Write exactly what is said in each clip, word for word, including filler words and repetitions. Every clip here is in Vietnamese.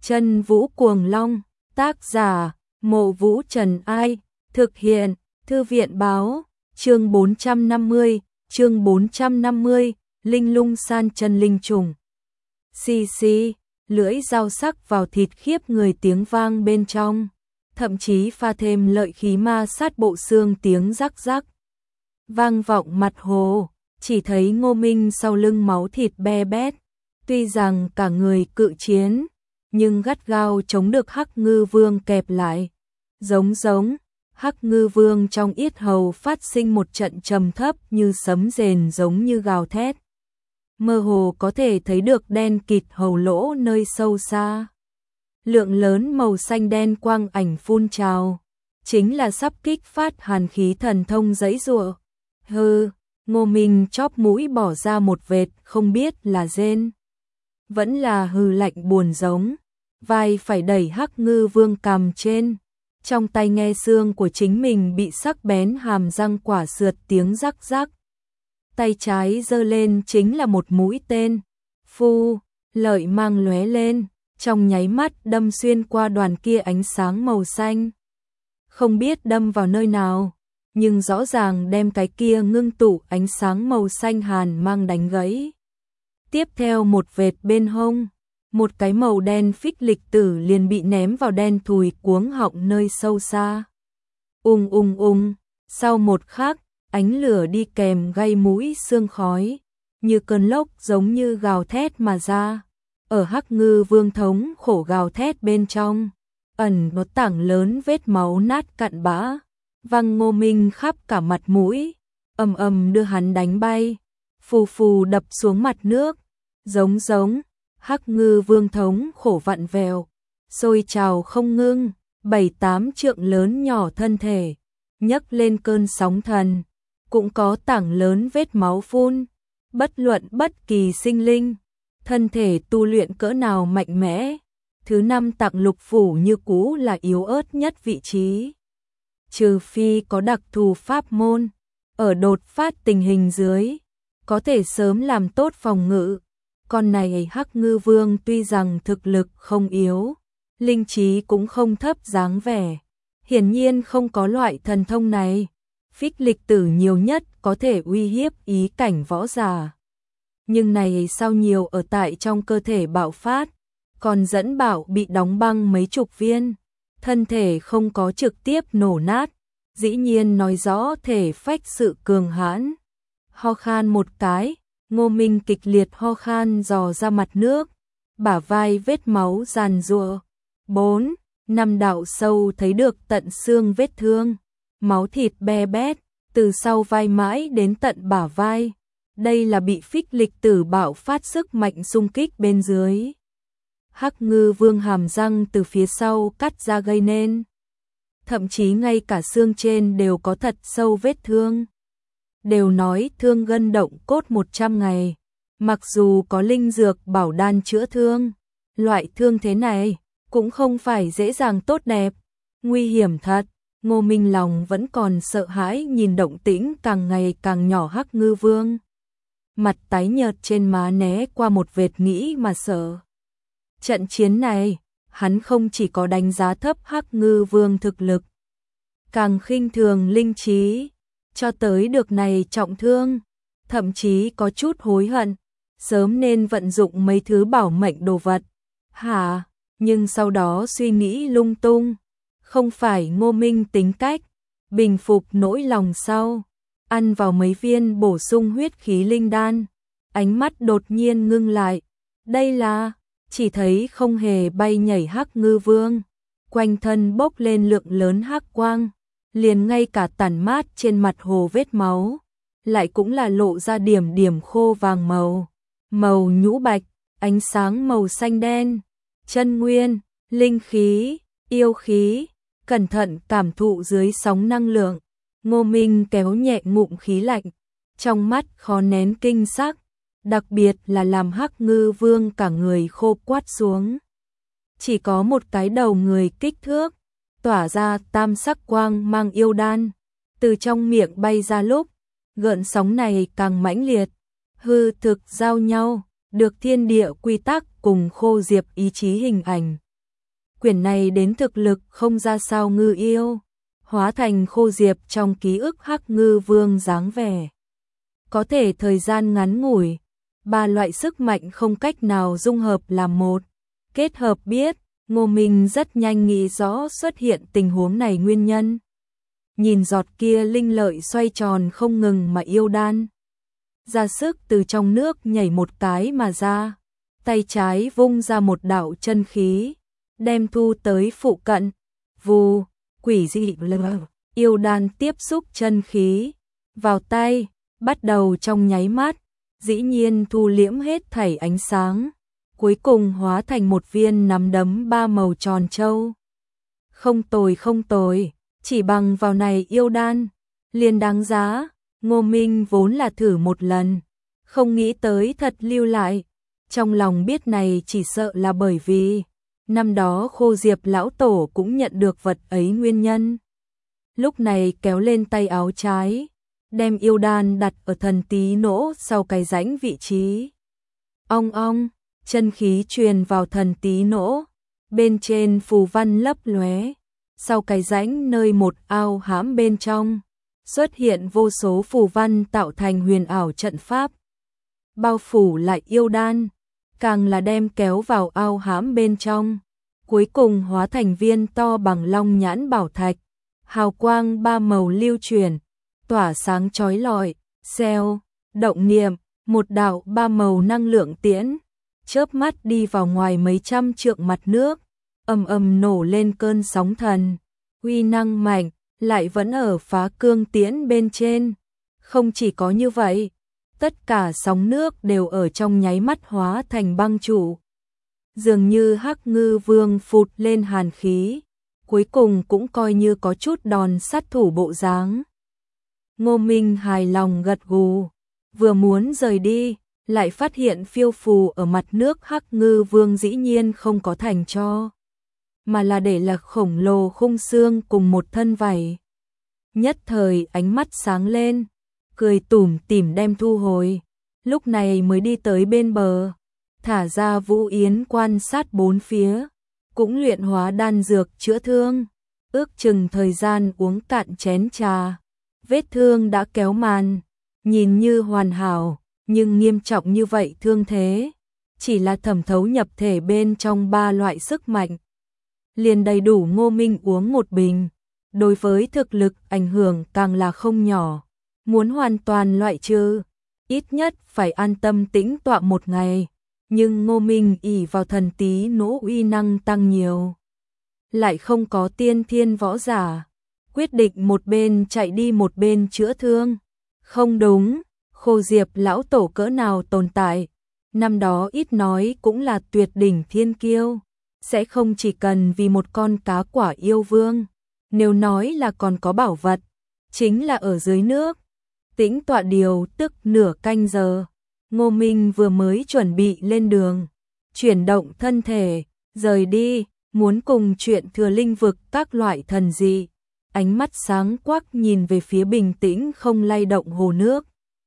Chân Vũ Cuồng Long, tác giả, Mộ Vũ Trần Ai, thực hiện, Thư viện báo, chương bốn trăm năm mươi, chương bốn trăm năm mươi, Linh Lung San Chân Linh Trùng. Xì xì, lưỡi dao sắc vào thịt khiếp người tiếng vang bên trong, thậm chí pha thêm lợi khí ma sát bộ xương tiếng rắc rắc. Vang vọng mặt hồ, chỉ thấy Ngô Minh sau lưng máu thịt be bét, tuy rằng cả người cự chiến, nhưng gắt gao chống được Hắc Ngư Vương kẹp lại. Giống giống, Hắc Ngư Vương trong yết hầu phát sinh một trận trầm thấp như sấm rền giống như gào thét. Mơ hồ có thể thấy được đen kịt hầu lỗ nơi sâu xa. Lượng lớn màu xanh đen quang ảnh phun trào, chính là sắp kích phát hàn khí thần thông giãy giụa. Hừ, Ngô Minh chóp mũi bỏ ra một vệt không biết là rên, vẫn là hừ lạnh buồn giống, vai phải đẩy Hắc Ngư Vương cằm trên, trong tay nghe xương của chính mình bị sắc bén hàm răng quả sượt tiếng rắc rắc. Tay trái giơ lên chính là một mũi tên, phu, lợi mang lóe lên, trong nháy mắt đâm xuyên qua đoàn kia ánh sáng màu xanh. Không biết đâm vào nơi nào, nhưng rõ ràng đem cái kia ngưng tụ ánh sáng màu xanh hàn mang đánh gãy. Tiếp theo một vệt bên hông, một cái màu đen phích lịch tử liền bị ném vào đen thùi cuống họng nơi sâu xa. Ung ung ung, sau một khắc, ánh lửa đi kèm gây mũi sương khói, như cơn lốc giống như gào thét mà ra. Ở Hắc Ngư Vương thống khổ gào thét bên trong, ẩn một tảng lớn vết máu nát cặn bã, văng Ngô Minh khắp cả mặt mũi, ầm ầm đưa hắn đánh bay, phù phù đập xuống mặt nước. Giống giống, Hắc Ngư Vương thống khổ vặn vẹo, sôi trào không ngưng, bảy tám trượng lớn nhỏ thân thể, nhấc lên cơn sóng thần, cũng có tảng lớn vết máu phun. Bất luận bất kỳ sinh linh, thân thể tu luyện cỡ nào mạnh mẽ, thứ năm tạng lục phủ như cũ là yếu ớt nhất vị trí. Trừ phi có đặc thù pháp môn, ở đột phát tình hình dưới, có thể sớm làm tốt phòng ngự. Con này Hắc Ngư Vương tuy rằng thực lực không yếu, linh trí cũng không thấp dáng vẻ, hiển nhiên không có loại thần thông này. Phích lịch tử nhiều nhất có thể uy hiếp ý cảnh võ giả, nhưng này sao nhiều ở tại trong cơ thể bạo phát, còn dẫn bảo bị đóng băng mấy chục viên, thân thể không có trực tiếp nổ nát, dĩ nhiên nói rõ thể phách sự cường hãn. Ho khan một cái, Ngô Minh kịch liệt ho khan dò ra mặt nước, bả vai vết máu giàn giụa, bốn, năm đạo sâu thấy được tận xương vết thương, máu thịt be bét, từ sau vai mãi đến tận bả vai. Đây là bị phích lịch tử bạo phát sức mạnh xung kích bên dưới. Hắc Ngư Vương hàm răng từ phía sau cắt ra gây nên. Thậm chí ngay cả xương trên đều có thật sâu vết thương. Đều nói thương gân động cốt một trăm ngày. Mặc dù có linh dược bảo đan chữa thương, loại thương thế này cũng không phải dễ dàng tốt đẹp. Nguy hiểm thật. Ngô Minh lòng vẫn còn sợ hãi nhìn động tĩnh càng ngày càng nhỏ Hắc Ngư Vương. Mặt tái nhợt trên má né qua một vệt nghĩ mà sợ. Trận chiến này, hắn không chỉ có đánh giá thấp Hắc Ngư Vương thực lực, càng khinh thường linh trí, cho tới được này trọng thương, thậm chí có chút hối hận, sớm nên vận dụng mấy thứ bảo mệnh đồ vật. Hả, nhưng sau đó suy nghĩ lung tung, không phải Ngô Minh tính cách, bình phục nỗi lòng sau, ăn vào mấy viên bổ sung huyết khí linh đan, ánh mắt đột nhiên ngưng lại. Đây là, chỉ thấy không hề bay nhảy Hắc Ngư Vương, quanh thân bốc lên lượng lớn hắc quang, liền ngay cả tản mát trên mặt hồ vết máu, lại cũng là lộ ra điểm điểm khô vàng màu, màu nhũ bạch, ánh sáng màu xanh đen, chân nguyên, linh khí, yêu khí, cẩn thận cảm thụ dưới sóng năng lượng. Ngô Minh kéo nhẹ ngụm khí lạnh, trong mắt khó nén kinh sắc, đặc biệt là làm Hắc Ngư Vương cả người khô quắt xuống. Chỉ có một cái đầu người kích thước, tỏa ra tam sắc quang mang yêu đan, từ trong miệng bay ra lúc, gợn sóng này càng mãnh liệt, hư thực giao nhau, được thiên địa quy tắc cùng khô diệp ý chí hình ảnh, quyển này đến thực lực không ra sao ngư yêu, hóa thành khô diệp trong ký ức Hắc Ngư Vương dáng vẻ. Có thể thời gian ngắn ngủi, ba loại sức mạnh không cách nào dung hợp làm một, kết hợp biết, Ngô Minh rất nhanh nghĩ rõ xuất hiện tình huống này nguyên nhân. Nhìn giọt kia linh lợi xoay tròn không ngừng mà yêu đan. Ra sức từ trong nước nhảy một cái mà ra, tay trái vung ra một đạo chân khí, đem thu tới phụ cận, vù, quỷ dị lờ, yêu đan tiếp xúc chân khí, vào tay, bắt đầu trong nháy mắt, dĩ nhiên thu liễm hết thảy ánh sáng, cuối cùng hóa thành một viên nắm đấm ba màu tròn trâu. Không tồi không tồi, chỉ bằng vào này yêu đan, liền đáng giá, Ngô Minh vốn là thử một lần, không nghĩ tới thật lưu lại, trong lòng biết này chỉ sợ là bởi vì năm đó Khô Diệp lão tổ cũng nhận được vật ấy nguyên nhân. Lúc này kéo lên tay áo trái, đem yêu đan đặt ở thần tí nỗ sau cái rãnh vị trí. Ong ong, chân khí truyền vào thần tí nỗ, bên trên phù văn lấp lóe, sau cái rãnh nơi một ao hãm bên trong, xuất hiện vô số phù văn tạo thành huyền ảo trận pháp. Bao phủ lại yêu đan, càng là đem kéo vào ao hãm bên trong, cuối cùng hóa thành viên to bằng long nhãn bảo thạch, hào quang ba màu lưu chuyển, tỏa sáng chói lọi, xeo, động niệm, một đạo ba màu năng lượng tiễn, chớp mắt đi vào ngoài mấy trăm trượng mặt nước, ầm ầm nổ lên cơn sóng thần, uy năng mạnh, lại vẫn ở phá cương tiễn bên trên. Không chỉ có như vậy, tất cả sóng nước đều ở trong nháy mắt hóa thành băng trụ. Dường như Hắc Ngư Vương phụt lên hàn khí, cuối cùng cũng coi như có chút đòn sát thủ bộ dáng. Ngô Minh hài lòng gật gù, vừa muốn rời đi, lại phát hiện phiêu phù ở mặt nước Hắc Ngư Vương dĩ nhiên không có thành cho, mà là để là khổng lồ khung xương cùng một thân vảy. Nhất thời ánh mắt sáng lên, cười tủm tỉm đem thu hồi, lúc này mới đi tới bên bờ, thả ra Vũ Yến quan sát bốn phía, cũng luyện hóa đan dược chữa thương, ước chừng thời gian uống cạn chén trà, vết thương đã kéo màn, nhìn như hoàn hảo, nhưng nghiêm trọng như vậy thương thế, chỉ là thẩm thấu nhập thể bên trong ba loại sức mạnh, liền đầy đủ Ngô Minh uống một bình, đối với thực lực ảnh hưởng càng là không nhỏ, muốn hoàn toàn loại trừ, ít nhất phải an tâm tĩnh tọa một ngày, nhưng Ngô Minh ỷ vào thần tí nỗ uy năng tăng nhiều, lại không có tiên thiên võ giả, quyết định một bên chạy đi một bên chữa thương. Không đúng, Khô Diệp lão tổ cỡ nào tồn tại, năm đó ít nói cũng là tuyệt đỉnh thiên kiêu, sẽ không chỉ cần vì một con cá quả yêu vương, nếu nói là còn có bảo vật, chính là ở dưới nước. Tĩnh tọa điều tức nửa canh giờ, Ngô Minh vừa mới chuẩn bị lên đường, chuyển động thân thể, rời đi, muốn cùng chuyện thừa linh vực các loại thần dị, ánh mắt sáng quắc nhìn về phía bình tĩnh không lay động hồ nước.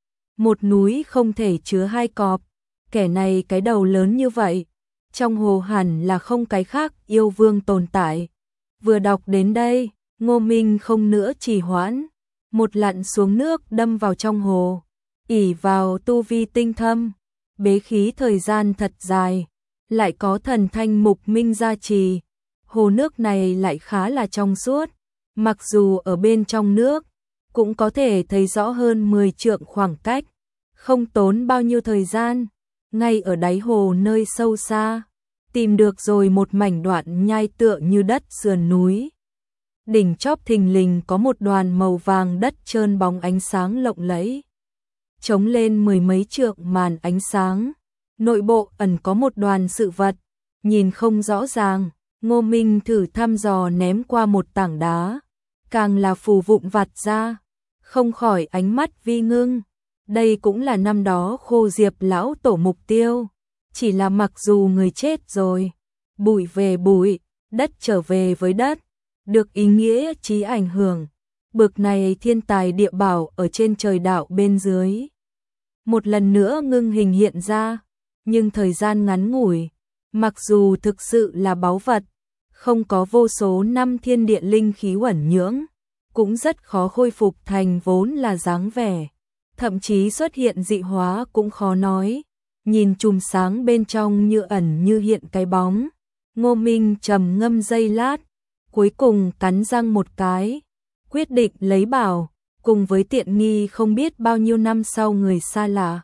Một núi không thể chứa hai cọp, kẻ này cái đầu lớn như vậy, trong hồ hẳn là không cái khác yêu vương tồn tại. Vừa đọc đến đây, Ngô Minh không nữa trì hoãn, một lặn xuống nước đâm vào trong hồ, ỷ vào tu vi tinh thâm, bế khí thời gian thật dài, lại có thần thanh mục minh gia trì, hồ nước này lại khá là trong suốt, mặc dù ở bên trong nước, cũng có thể thấy rõ hơn mười trượng khoảng cách, không tốn bao nhiêu thời gian, ngay ở đáy hồ nơi sâu xa, tìm được rồi một mảnh đoạn nhai tựa như đất sườn núi. Đỉnh chóp thình lình có một đoàn màu vàng đất trơn bóng ánh sáng lộng lẫy, chống lên mười mấy trượng màn ánh sáng, nội bộ ẩn có một đoàn sự vật, nhìn không rõ ràng. Ngô Minh thử thăm dò ném qua một tảng đá, càng là phù vụn vặt ra, không khỏi ánh mắt vi ngưng. Đây cũng là năm đó Khô Diệp lão tổ mục tiêu, chỉ là mặc dù người chết rồi, bụi về bụi, đất trở về với đất, được ý nghĩa chí ảnh hưởng, bực này thiên tài địa bảo ở trên trời đạo bên dưới. Một lần nữa ngưng hình hiện ra, nhưng thời gian ngắn ngủi, mặc dù thực sự là báu vật, không có vô số năm thiên địa linh khí uẩn nhưỡng, cũng rất khó khôi phục thành vốn là dáng vẻ, thậm chí xuất hiện dị hóa cũng khó nói. Nhìn chùm sáng bên trong như ẩn như hiện cái bóng, Ngô Minh trầm ngâm giây lát, cuối cùng cắn răng một cái, quyết định lấy bảo, cùng với tiện nghi không biết bao nhiêu năm sau người xa lạ.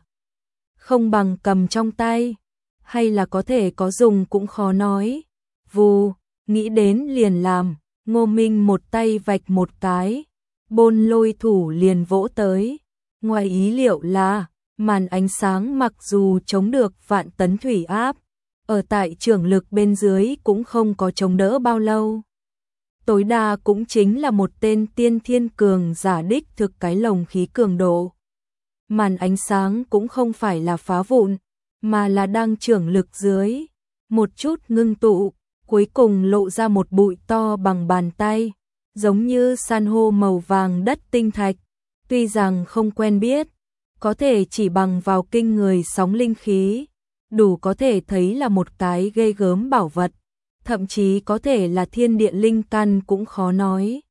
Không bằng cầm trong tay, hay là có thể có dùng cũng khó nói. Vù, nghĩ đến liền làm, Ngô Minh một tay vạch một cái, bôn lôi thủ liền vỗ tới. Ngoài ý liệu là, màn ánh sáng mặc dù chống được vạn tấn thủy áp, ở tại trường lực bên dưới cũng không có chống đỡ bao lâu. Tối đa cũng chính là một tên tiên thiên cường giả đích thực cái lồng khí cường độ. Màn ánh sáng cũng không phải là phá vụn, mà là đang trưởng lực dưới, một chút ngưng tụ, cuối cùng lộ ra một bụi to bằng bàn tay, giống như san hô màu vàng đất tinh thạch. Tuy rằng không quen biết, có thể chỉ bằng vào kinh người sóng linh khí, đủ có thể thấy là một cái ghê gớm bảo vật, thậm chí có thể là thiên địa linh căn cũng khó nói.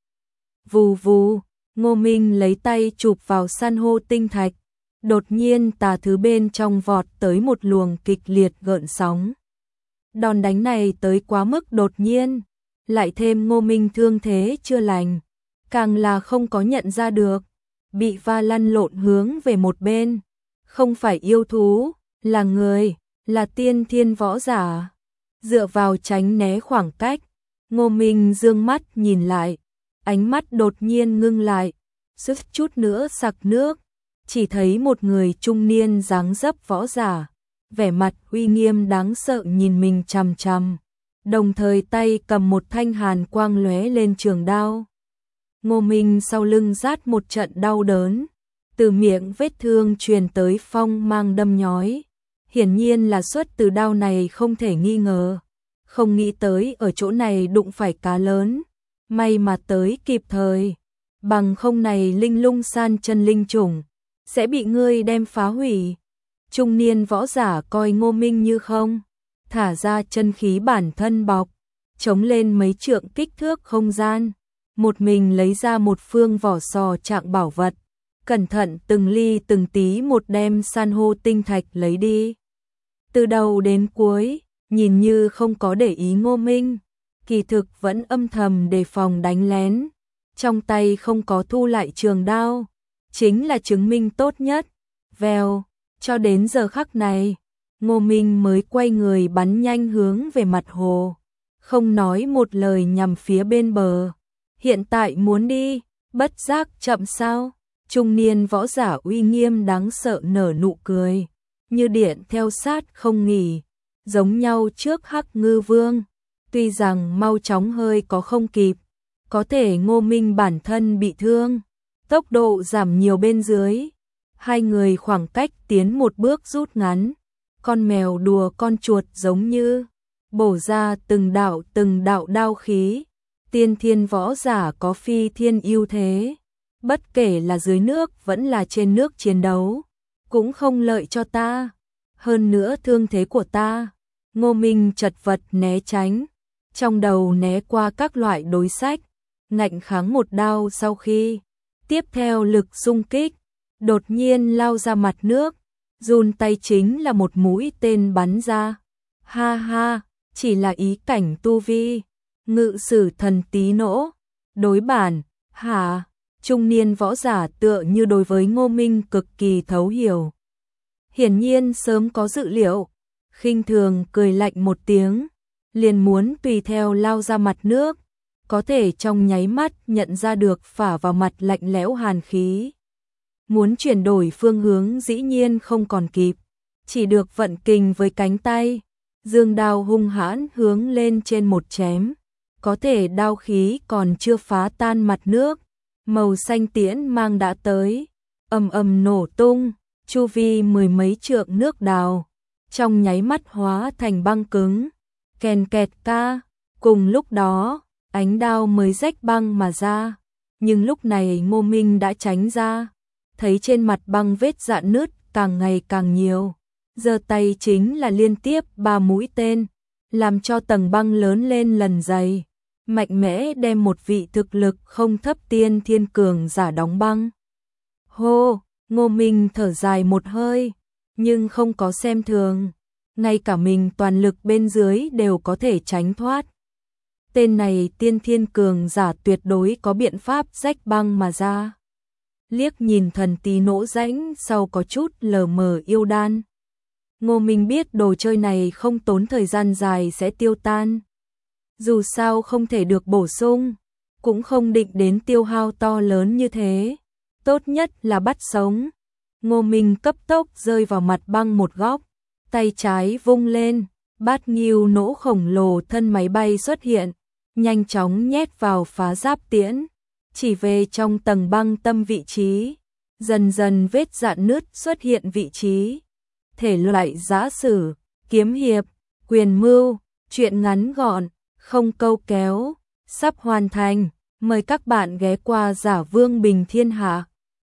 Vù vù, Ngô Minh lấy tay chụp vào san hô tinh thạch, đột nhiên tà thứ bên trong vọt tới một luồng kịch liệt gợn sóng. Đòn đánh này tới quá mức đột nhiên, lại thêm Ngô Minh thương thế chưa lành, càng là không có nhận ra được, bị va lăn lộn hướng về một bên, không phải yêu thú, là người, là tiên thiên võ giả. Dựa vào tránh né khoảng cách, Ngô Minh dương mắt nhìn lại, ánh mắt đột nhiên ngưng lại, suýt chút nữa sặc nước, chỉ thấy một người trung niên dáng dấp võ giả, vẻ mặt uy nghiêm đáng sợ nhìn mình chằm chằm, đồng thời tay cầm một thanh hàn quang lóe lên trường đao. Ngô Minh sau lưng rát một trận đau đớn, từ miệng vết thương truyền tới phong mang đâm nhói, hiển nhiên là xuất từ đao này không thể nghi ngờ, không nghĩ tới ở chỗ này đụng phải cá lớn, may mà tới kịp thời, bằng không này linh lung san chân linh chủng, sẽ bị ngươi đem phá hủy. Trung niên võ giả coi Ngô Minh như không, thả ra chân khí bản thân bọc, chống lên mấy trượng kích thước không gian, một mình lấy ra một phương vỏ sò trạng bảo vật, cẩn thận từng ly từng tí một đem san hô tinh thạch lấy đi. Từ đầu đến cuối, nhìn như không có để ý Ngô Minh, kỳ thực vẫn âm thầm đề phòng đánh lén, trong tay không có thu lại trường đao, chính là chứng minh tốt nhất. Vèo, cho đến giờ khắc này, Ngô Minh mới quay người bắn nhanh hướng về mặt hồ, không nói một lời nhằm phía bên bờ. Hiện tại muốn đi, bất giác chậm sao? Trung niên võ giả uy nghiêm đáng sợ nở nụ cười, như điện theo sát không nghỉ, giống nhau trước Hắc Ngư Vương. Tuy rằng mau chóng hơi có không kịp, có thể Ngô Minh bản thân bị thương, tốc độ giảm nhiều bên dưới, hai người khoảng cách tiến một bước rút ngắn, con mèo đùa con chuột giống như bổ ra từng đạo từng đạo đao khí. Tiên thiên võ giả có phi thiên ưu thế, bất kể là dưới nước vẫn là trên nước chiến đấu, cũng không lợi cho ta. Hơn nữa thương thế của ta, Ngô Minh chật vật né tránh, trong đầu né qua các loại đối sách, ngạnh kháng một đao sau khi tiếp theo lực xung kích, đột nhiên lao ra mặt nước, run tay chính là một mũi tên bắn ra. Ha ha, chỉ là ý cảnh tu vi, ngự sử thần tí nỗ, đối bản, hả? Trung niên võ giả tựa như đối với Ngô Minh cực kỳ thấu hiểu. Hiển nhiên sớm có dự liệu, khinh thường cười lạnh một tiếng, liền muốn tùy theo lao ra mặt nước, có thể trong nháy mắt nhận ra được phả vào mặt lạnh lẽo hàn khí. Muốn chuyển đổi phương hướng dĩ nhiên không còn kịp, chỉ được vận kình với cánh tay, dương đao hung hãn hướng lên trên một chém. Có thể đao khí còn chưa phá tan mặt nước, màu xanh tiễn mang đã tới, ầm ầm nổ tung, chu vi mười mấy trượng nước đào, trong nháy mắt hóa thành băng cứng, kèn kẹt ca. Cùng lúc đó, ánh đao mới rách băng mà ra, nhưng lúc này Ngô Minh đã tránh ra, thấy trên mặt băng vết rạn nứt càng ngày càng nhiều, giơ tay chính là liên tiếp ba mũi tên, làm cho tầng băng lớn lên lần dày, mạnh mẽ đem một vị thực lực không thấp tiên thiên cường giả đóng băng. Hô, Ngô Minh thở dài một hơi, nhưng không có xem thường, ngay cả mình toàn lực bên dưới đều có thể tránh thoát. Tên này tiên thiên cường giả tuyệt đối có biện pháp rách băng mà ra. Liếc nhìn thần tí nỗ rãnh sau có chút lờ mờ yêu đan. Ngô Minh biết đồ chơi này không tốn thời gian dài sẽ tiêu tan. Dù sao không thể được bổ sung, cũng không định đến tiêu hao to lớn như thế. Tốt nhất là bắt sống. Ngô Minh cấp tốc rơi vào mặt băng một góc, tay trái vung lên, bát nghiêu nỗ khổng lồ thân máy bay xuất hiện, nhanh chóng nhét vào phá giáp tiễn, chỉ về trong tầng băng tâm vị trí, dần dần vết rạn nứt xuất hiện vị trí. Thể loại giã sử, kiếm hiệp, quyền mưu, truyện ngắn gọn, không câu kéo, sắp hoàn thành, mời các bạn ghé qua Giả Vương Bình Thiên Hạ.